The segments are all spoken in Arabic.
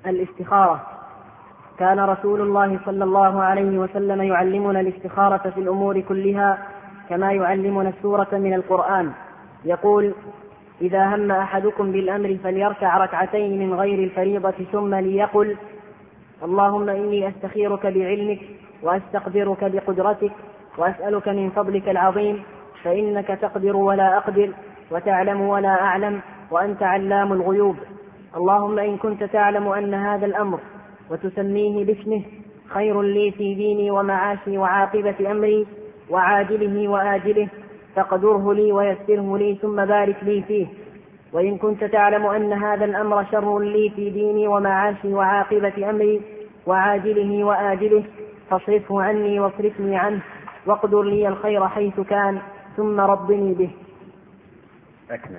الاستخارة. كان رسول الله صلى الله عليه وسلم يعلمنا الاستخارة في الأمور كلها كما يعلمنا السورة من القرآن. يقول: إذا هم أحدكم بالأمر فليركع ركعتين من غير الفريضة ثم ليقل: اللهم إني أستخيرك بعلمك وأستقدرك بقدرتك وأسألك من فضلك العظيم فإنك تقدر ولا أقدر وتعلم ولا أعلم وأنت علام الغيوب. اللهم إن كنت تعلم أن هذا الأمر وتسميه باسمه خير لي في ديني ومعاشي وعاقبة أمري وعاجله وآجله فاقدره لي ويسره لي ثم بارك لي فيه. وإن كنت تعلم أن هذا الأمر شر لي في ديني ومعاشي وعاقبة أمري وعاجله وآجله فاصرفه عني واصرفني عنه واقدر لي الخير حيث كان ثم رضني به. أكمل.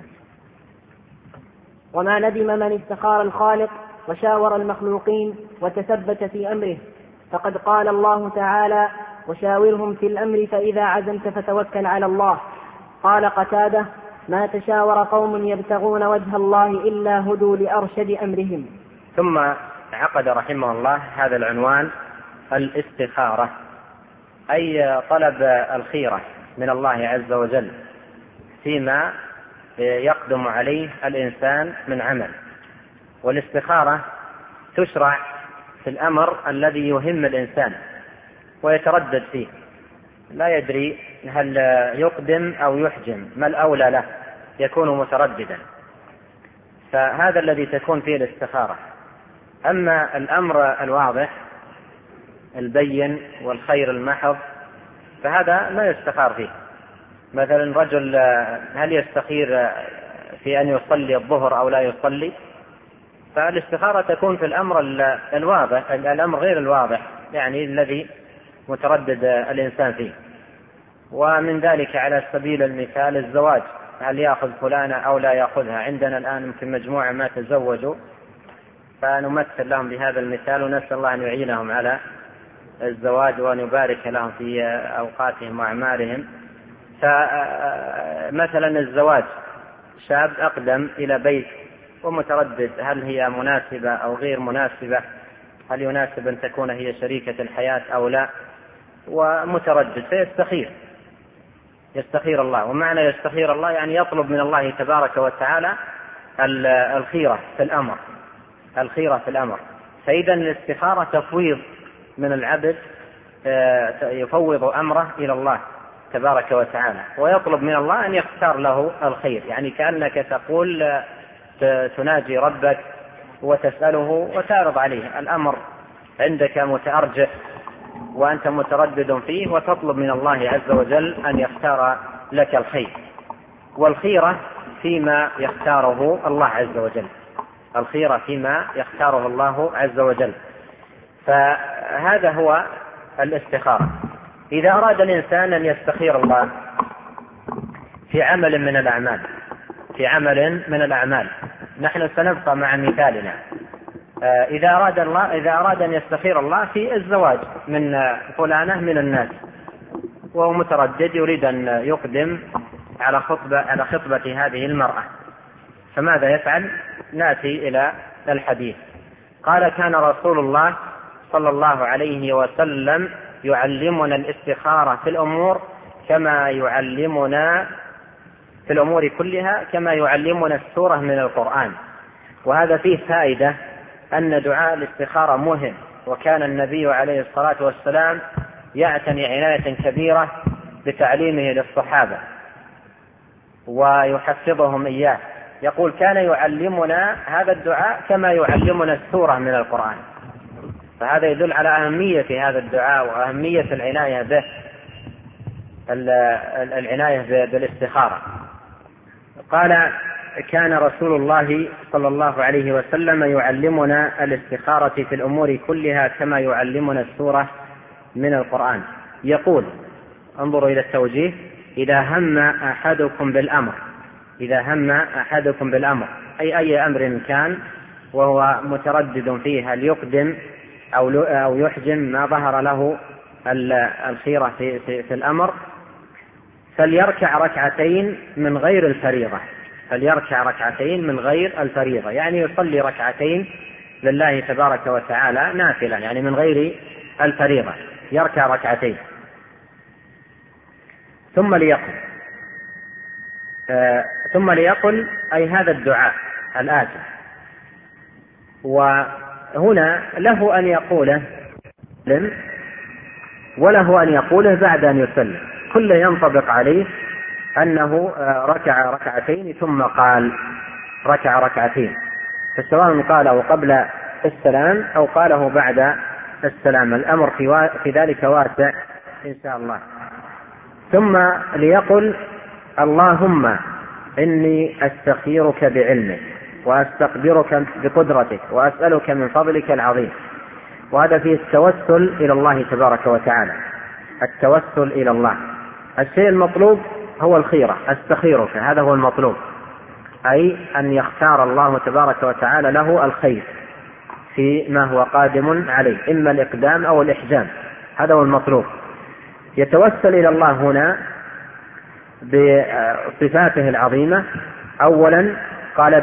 وما ندم من استخار الخالق وشاور المخلوقين وتثبت في أمره، فقد قال الله تعالى: وشاورهم في الأمر فإذا عزمت فتوكل على الله. قال قتادة: ما تشاور قوم يبتغون وجه الله إلا هدوا لأرشد أمرهم. ثم عقد رحمه الله هذا العنوان: الاستخارة، أي طلب الخيرة من الله عز وجل فيما يقدم عليه الإنسان من عمل. والاستخارة تشرع في الأمر الذي يهم الإنسان ويتردد فيه، لا يدري هل يقدم أو يحجم، ما الأولى له، يكون مترددا، فهذا الذي تكون فيه الاستخارة. أما الأمر الواضح البين والخير المحض فهذا ما يستخار فيه. مثلا رجل هل يستخير في أن يصلي الظهر أو لا يصلي؟ فالاستخارة تكون في الأمر الواضح، الأمر غير الواضح، يعني الذي متردد الإنسان فيه. ومن ذلك على سبيل المثال الزواج، هل يأخذ فلانة أو لا يأخذها؟ عندنا الآن يمكن مجموعة ما تزوجوا، فنمثل لهم بهذا المثال ونسأل الله أن يعينهم على الزواج وأن يبارك لهم في أوقاتهم وأعمالهم. فمثلا الزواج، شاب أقدم إلى بيت ومتردد هل هي مناسبة أو غير مناسبة، هل يناسب أن تكون هي شريكة الحياة أو لا، ومتردد يستخير الله. ومعنى يستخير الله يعني يطلب من الله تبارك وتعالى الخيرة في الأمر. فإذا الاستخارة تفويض من العبد، يفوض أمره إلى الله تبارك وتعالى ويطلب من الله أن يختار له الخير، يعني كأنك تقول تناجي ربك وتسأله وتعرض عليه الأمر عندك متأرجح وأنت متردد فيه، وتطلب من الله عز وجل أن يختار لك الخير. والخيرة فيما يختاره الله عز وجل، الخيرة فيما يختاره الله عز وجل. فهذا هو الاستخارة. إذا أراد الإنسان أن يستخير الله في عمل من الأعمال، نحن سنبقى مع مثالنا. إذا أراد أن يستخير الله في الزواج من فلانة من الناس وهو متردد يريد أن يقدم على خطبة هذه المرأة، فماذا يفعل؟ نأتي إلى الحديث. قال: كان رسول الله صلى الله عليه وسلم يعلمنا الاستخارة في الأمور كما يعلمنا في الأمور كلها كما يعلمنا السورة من القرآن. وهذا فيه فائدة أن دعاء الاستخارة مهم، وكان النبي عليه الصلاة والسلام يعتني عناية كبيرة بتعليمه للصحابة ويحفظهم إياه. يقول: كان يعلمنا هذا الدعاء كما يعلمنا السورة من القرآن. فهذا يدل على أهمية هذا الدعاء وأهمية العناية به، العناية بالاستخارة. قال: كان رسول الله صلى الله عليه وسلم يعلمنا الاستخارة في الأمور كلها كما يعلمنا السورة من القرآن. يقول: انظروا إلى التوجيه: إذا هم أحدكم بالأمر، أي أمر كان وهو متردد فيه هل يقدم أو يحجم، ما ظهر له الخيرة في الأمر، فليركع ركعتين من غير الفريضة، يعني يصلي ركعتين لله تبارك وتعالى نافلة يعني من غير الفريضة يركع ركعتين ثم ليقل أي هذا الدعاء الآتي. وهنا له أن يقوله وله أن يقوله بعد أن يسلم، كل ينطبق عليه أنه ركع ركعتين ثم قال ركع ركعتين، فسواء قاله قبل السلام أو قاله بعد السلام، الأمر في ذلك واسع إن شاء الله. ثم ليقل اللهم إني أستخيرك بعلمك وأستقدرك بقدرتك وأسألك من فضلك العظيم. وهذا فيه التوسل إلى الله تبارك وتعالى، التوسل إلى الله. الشيء المطلوب هو الخيرة، أستخيرك، هذا هو المطلوب، أي أن يختار الله تبارك وتعالى له الخير فيما هو قادم عليه، إما الإقدام أو الإحجام، هذا هو المطلوب. يتوسل إلى الله هنا بصفاته العظيمة. أولا قال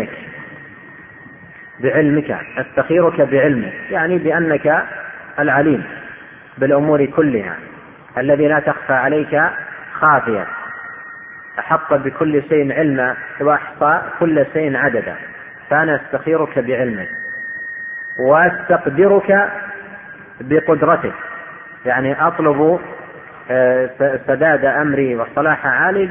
بعلمك أستخيرك بعلمك، يعني بأنك العليم بالأمور كلها الذي لا تخفى عليك خافية، أحط بكل شيء علما وأحصى كل شيء عددا، فأنا أستخيرك بعلمك. وأستقدرك بقدرتك، يعني أطلب سداد أمري وصلاح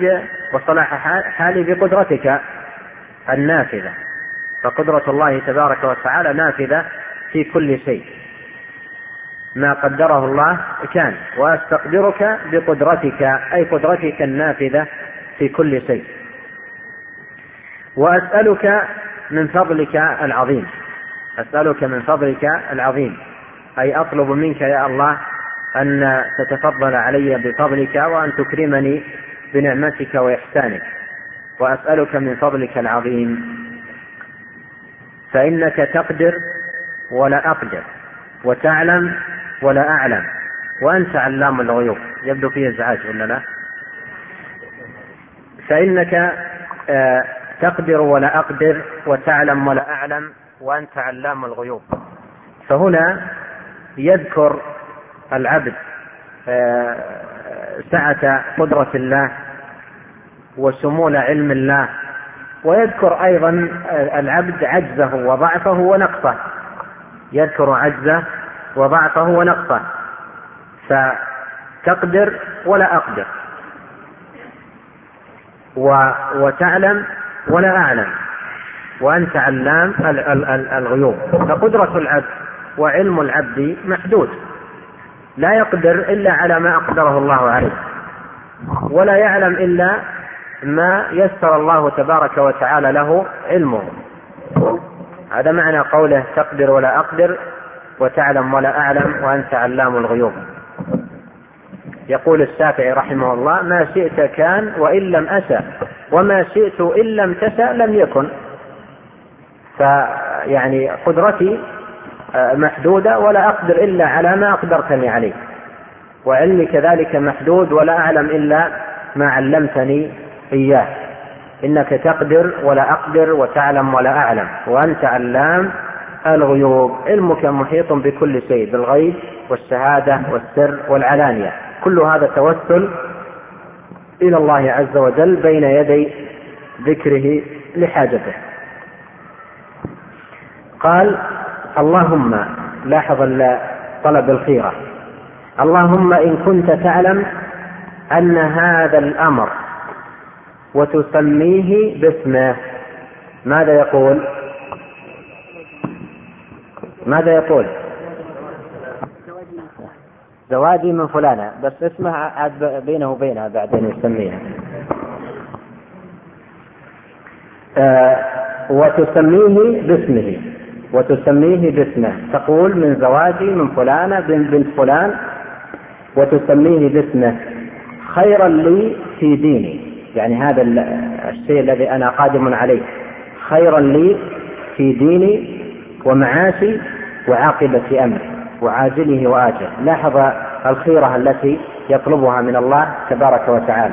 حالي بقدرتك النافذة، فقدرة الله تبارك وتعالى نافذة في كل شيء، ما قدره الله كان. وأستقدرك بقدرتك أي قدرتك النافذة في كل شيء. وأسألك من فضلك العظيم، أسألك من فضلك العظيم أي أطلب منك يا الله أن تتفضل علي بفضلك وأن تكرمني بنعمتك وإحسانك. وأسألك من فضلك العظيم فإنك تقدر ولا أقدر وتعلم ولا أعلم وأنت علام الغيوب. يبدو فيه إزعاج ولا لا؟ فإنك تقدر ولا أقدر وتعلم ولا أعلم وأنت علام الغيوب. فهنا يذكر العبد سعة قدرة الله وشمول علم الله، ويذكر أيضا العبد عجزه وضعفه ونقصه، يذكر عجزه وضعفه ونقصه. فتقدر ولا أقدر وتعلم ولا أعلم وأنت علام الغيوب. فقدرة العبد وعلم العبد محدود، لا يقدر إلا على ما أقدره الله عليه، ولا يعلم إلا ما يسر الله تبارك وتعالى له علمه. هذا معنى قوله تقدر ولا أقدر وتعلم ولا أعلم وأنت علام الغيوب. يقول الشافعي رحمه الله ما شئت كان وإن لم أشأ وما شئت إن لم تشأ لم يكن. فيعني قدرتي محدودة ولا أقدر إلا على ما أقدرتني عليه، وعلمي كذلك محدود ولا أعلم إلا ما علمتني إياه. إنك تقدر ولا أقدر وتعلم ولا أعلم وأنت علام الغيوب. علمك محيط بكل شيء، بالغيب والشهادة والسر والعلانية. كل هذا توسل إلى الله عز وجل بين يدي ذكره لحاجته. قال اللهم، لاحظ طلب الخيرة، اللهم إن كنت تعلم أن هذا الأمر وتسميه باسمه. ماذا يقول؟ زواجي من فلانة، بس اسمها عاد بينه وبينها بعدين يسميها. وتسميه باسمه، تقول من زواجي من فلانة بنت فلان وتسميه باسمه خيرا لي في ديني، يعني هذا الشيء الذي أنا قادم عليه خيرا لي في ديني ومعاشي وعاقبة أمري وعاجله وآجله. لاحظ الخيرة التي يطلبها من الله تبارك وتعالى،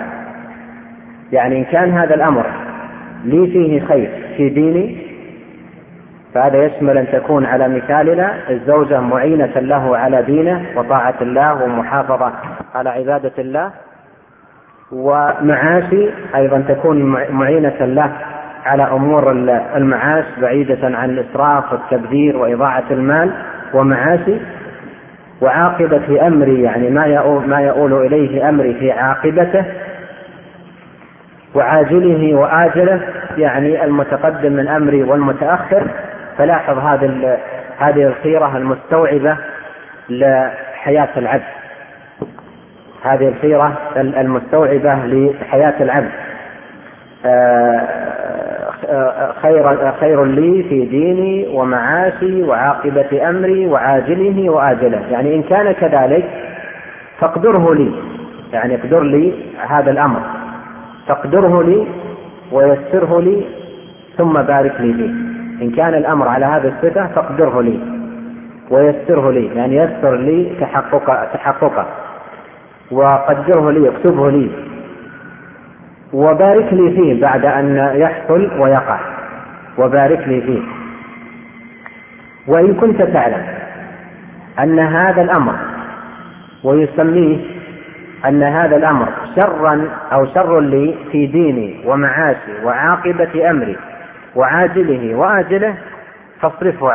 يعني إن كان هذا الأمر لي فيه خير في ديني فهذا يشمل أن تكون على مثالنا الزوجة معينة له على دينه وطاعة الله ومحافظة على عبادة الله، ومعاشي أيضا تكون معينة له على أمور المعاش بعيدة عن الإسراف والتبذير وإضاعة المال ومعاشي. وعاقبة أمري يعني ما يؤول إليه أمري في عاقبته، وعاجله وآجله يعني المتقدم من أمري والمتأخر. فلاحظ هذه الخيرة المستوعبة لحياة العبد، هذه الخيرة المستوعبة لحياة العبد. خير لي في ديني ومعاشي وعاقبة أمري وعاجله وآجله، يعني إن كان كذلك فاقدره لي، يعني اقدر لي هذا الأمر، فاقدره لي ويسره لي ثم بارك لي فيه. إن كان الأمر على هذا الصفة فاقدره لي ويسره لي، يعني يسر لي تحققه، وقدره لي اكتبه لي، وبارك لي فيه بعد أن يحصل ويقع، وبارك لي فيه. وإن كنت تعلم أن هذا الأمر، ويسميه أن هذا الأمر شرا أو شر لي في ديني ومعاشي وعاقبة أمري وعاجله وآجله، فاصرفه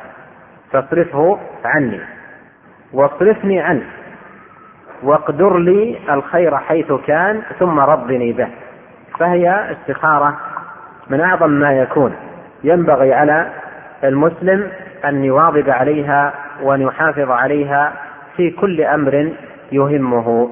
عني واصرفني عنه، واقدر لي الخير حيث كان ثم رضني به. فهي استخارة من أعظم ما يكون، ينبغي على المسلم أن يواظب عليها وأن يحافظ عليها في كل أمر يهمه.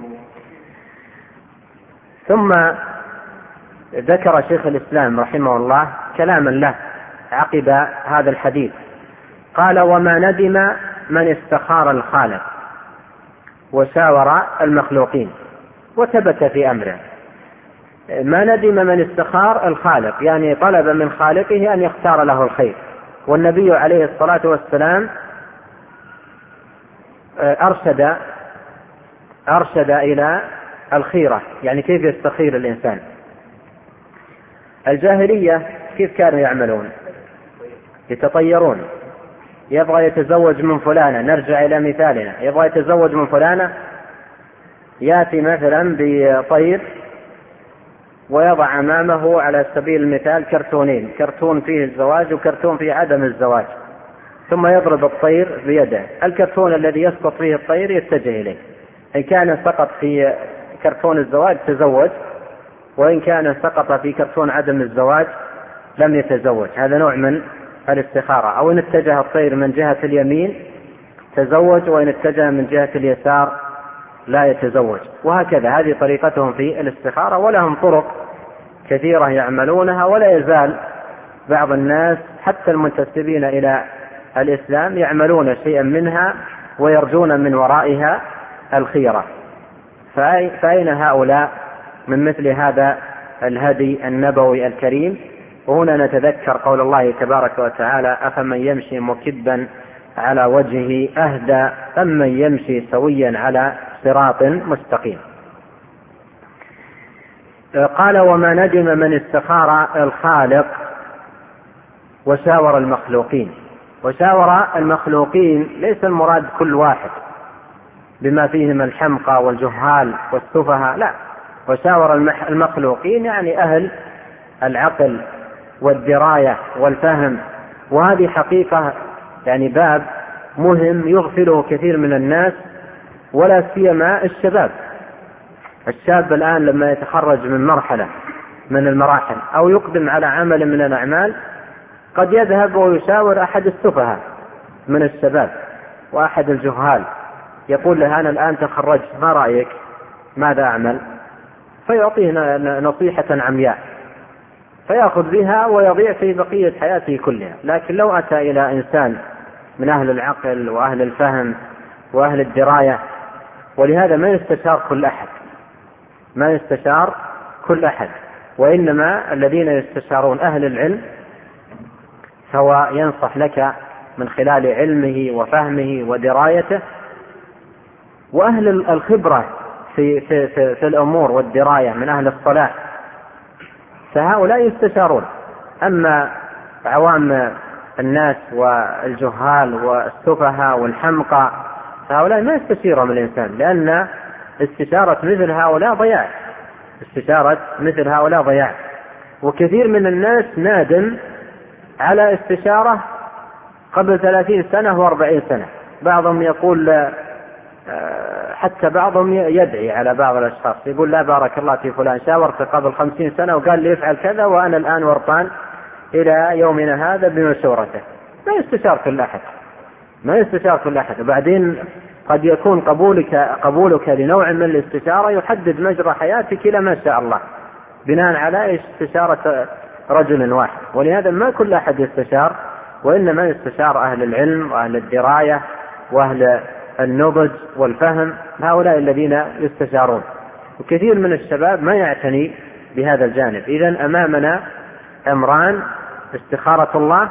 ثم ذكر شيخ الإسلام رحمه الله كلاما له عقب هذا الحديث، قال: وما ندم من استخار الخالق وشاور المخلوقين وثبت في أمره. ما ندم من استخار الخالق، يعني طلب من خالقه أن يختار له الخير. والنبي عليه الصلاة والسلام أرشد إلى الخيرة، يعني كيف يستخير الإنسان. الجاهلية كيف كانوا يعملون؟ يتطيرون، يبغى يتزوج من فلانة، نرجع إلى مثالنا، يبغى يتزوج من فلانة، يأتي مثلا بطير ويضع أمامه على سبيل المثال كرتونين، كرتون فيه الزواج وكرتون فيه عدم الزواج، ثم يضرب الطير بيده. الكرتون الذي يسقط فيه الطير يتجه إليه، إن كان سقط في كرتون الزواج تزوج، وإن كان سقط في كرتون عدم الزواج لم يتزوج. هذا نوع من الاستخارة. أو إن اتجه الطير من جهة اليمين تزوج، وإن اتجه من جهة اليسار لا يتزوج، وهكذا. هذه طريقتهم في الاستخارة، ولهم طرق كثيرة يعملونها، ولا يزال بعض الناس حتى المنتسبين إلى الإسلام يعملون شيئا منها ويرجون من ورائها الخيرة. فأين هؤلاء من مثل هذا الهدي النبوي الكريم؟ وهنا نتذكر قول الله تبارك وتعالى: أفمن يمشي مكبا على وجهه أهدى أمن يمشي سويا على صراط مستقيم. قال: وما ندم من استخار الخالق وشاور المخلوقين. وشاور المخلوقين ليس المراد كل واحد بما فيهم الحمقى والجهال والسفهاء، لا، وشاور المخلوقين يعني أهل العقل والدراية والفهم. وهذه حقيقة، يعني باب مهم يغفله كثير من الناس، ولا سيما الشباب. الشاب الآن لما يتخرج من مرحلة من المراحل أو يقدم على عمل من الأعمال قد يذهب ويشاور أحد السفهاء من الشباب وأحد الجهال، يقول له: أنا الآن تخرجت، ما رأيك؟ ماذا أعمل؟ فيعطيه نصيحة عمياء فيأخذ بها ويضيع في بقية حياته كلها. لكن لو أتى إلى إنسان من أهل العقل وأهل الفهم وأهل الدراية، ولهذا ما يستشار كل أحد، وإنما الذين يستشارون أهل العلم، فهو ينصح لك من خلال علمه وفهمه ودرايته. وأهل الخبرة في الأمور والدراية من أهل الصلاح، فهؤلاء يستشارون. أما عوام الناس والجهال والسفهاء والحمقى، هؤلاء ما يستشيرهم الإنسان، لأن استشارة مثل هؤلاء ضياع، استشارة مثل هؤلاء ضياع. وكثير من الناس نادم على استشارة قبل 30 سنة و40 سنة. بعضهم يقول، حتى بعضهم يدعي على بعض الأشخاص يقول لا بارك الله في فلان، شاورت قبل 50 سنة وقال لي افعل كذا وأنا الآن ورطان إلى يومنا هذا بمشورته. ما يستشار كل أحد، ما يستشار كل أحد. وبعدين قد يكون قبولك لنوع من الاستشارة يحدد مجرى حياتك إلى ما شاء الله بناء على استشارة رجل واحد. ولهذا ما كل أحد يستشار، وإنما يستشار أهل العلم وأهل الدراية وأهل النضج والفهم، هؤلاء الذين يستشارون. وكثير من الشباب ما يعتني بهذا الجانب. إذن أمامنا أمران: استخارة الله،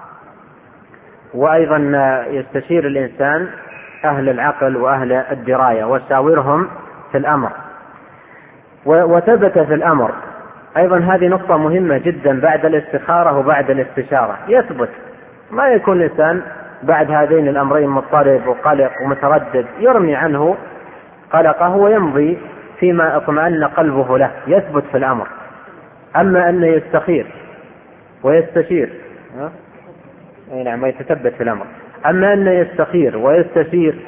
وأيضا يستشير الإنسان أهل العقل وأهل الدراية وشاورهم في الأمر. وثبت في الأمر أيضا، هذه نقطة مهمة جدا بعد الاستخارة وبعد الاستشارة، يثبت، ما يكون الإنسان بعد هذين الأمرين مضطرب وقلق ومتردد، يرمي عنه قلقه ويمضي فيما اطمأن قلبه له، يثبت في الأمر. أما أن يستخير ويستشير نعم ويتثبت في الأمر، أما أن يستخير ويستشير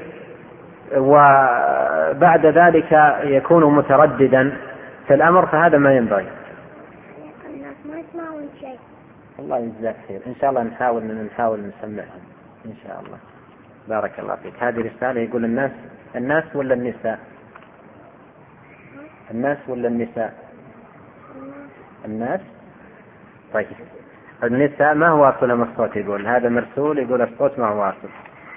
وبعد ذلك يكون مترددا في الأمر، فهذا ما ينبغي. الله يجزاك خير. إن شاء الله نحاول نسمعهم إن شاء الله. بارك الله فيك. هذه رسالة يقول الناس ولا النساء؟ الناس ولا النساء؟ الناس. طيب النساء ما هو واصل من الصوت، يقول هذا مرسول، يقول الصوت ما هو واصل.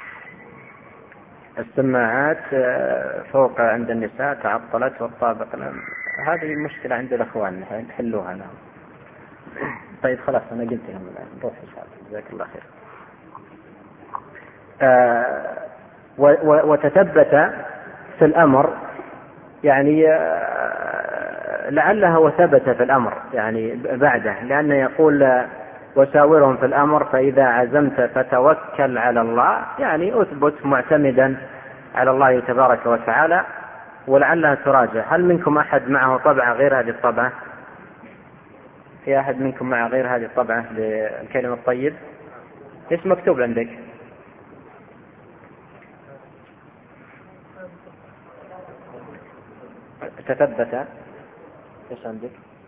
السماعات فوق عند النساء تعطلت والطابق، هذه المشكلة عند الأخوان نحلوها لهم. طيب خلاص أنا قلت لهم الآن، روح إن شاء الله. جزاك الله خير. وتثبت في الأمر، يعني لعلها وثبت في الأمر يعني بعده، لأنه يقول وشاورهم في الأمر فإذا عزمت فتوكل على الله، يعني أثبت معتمدا على الله تبارك وتعالى. ولعلها تراجع. هل منكم أحد معه طبعة غير هذه الطبعة؟ في أحد منكم مع غير هذه الطبعة للكلم الطيب؟ إيش مكتوب عندك؟ تثبت. إيش عندك؟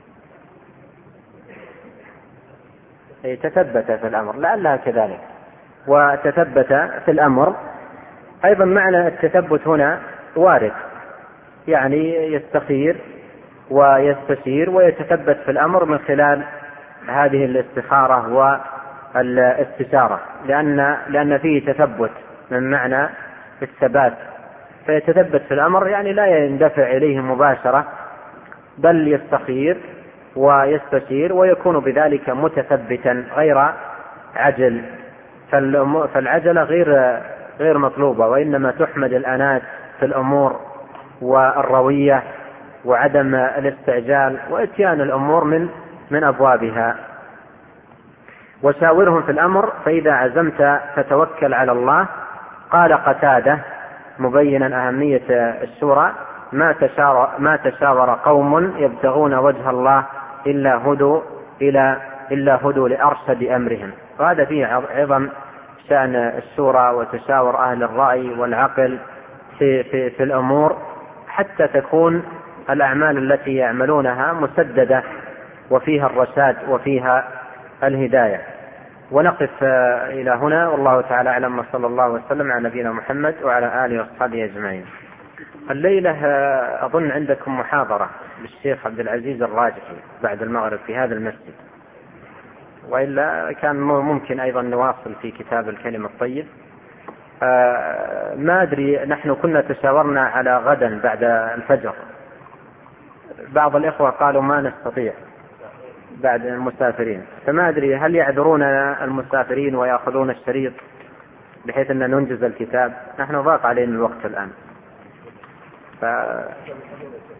تثبت في الأمر، لعلها كذلك. وتثبت في الأمر أيضا معنى التثبت هنا وارد، يعني يستخير ويستشير ويتثبت في الأمر من خلال هذه الاستخارة والاستشارة، لأن فيه تثبت من معنى الثبات، فيتثبت في الأمر يعني لا يندفع إليه مباشرة، بل يستخير ويستشير ويكون بذلك متثبتا غير عجل. فالعجلة غير مطلوبة، وإنما تحمد الأنات في الأمور والروية وعدم الاستعجال وإتيان الأمور من أبوابها. وشاورهم في الأمر فإذا عزمت فتوكل على الله. قال قتادة مبينا أهمية الشورى: ما تشاور قوم يبتغون وجه الله إلا هدوا لأرشد أمرهم. وهذا فيه عظم شأن الشورى وتشاور أهل الرأي والعقل في الأمور، حتى تكون الأعمال التي يعملونها مسددة وفيها الرشاد وفيها الهداية. ونقف إلى هنا، والله تعالى أعلم، وصلى الله وسلم على نبينا محمد وعلى آله وصحبه أجمعين. الليلة أظن عندكم محاضرة للشيخ عبد العزيز الراجحي بعد المغرب في هذا المسجد، وإلا كان ممكن أيضا نواصل في كتاب الكلم الطيب. ما أدري، نحن كنا تشاورنا على غدا بعد الفجر، بعض الإخوة قالوا ما نستطيع بعد المسافرين، فما أدري هل يعذرون المسافرين ويأخذون الشريط بحيث أن ننجز الكتاب؟ نحن ضاق علينا الوقت الآن.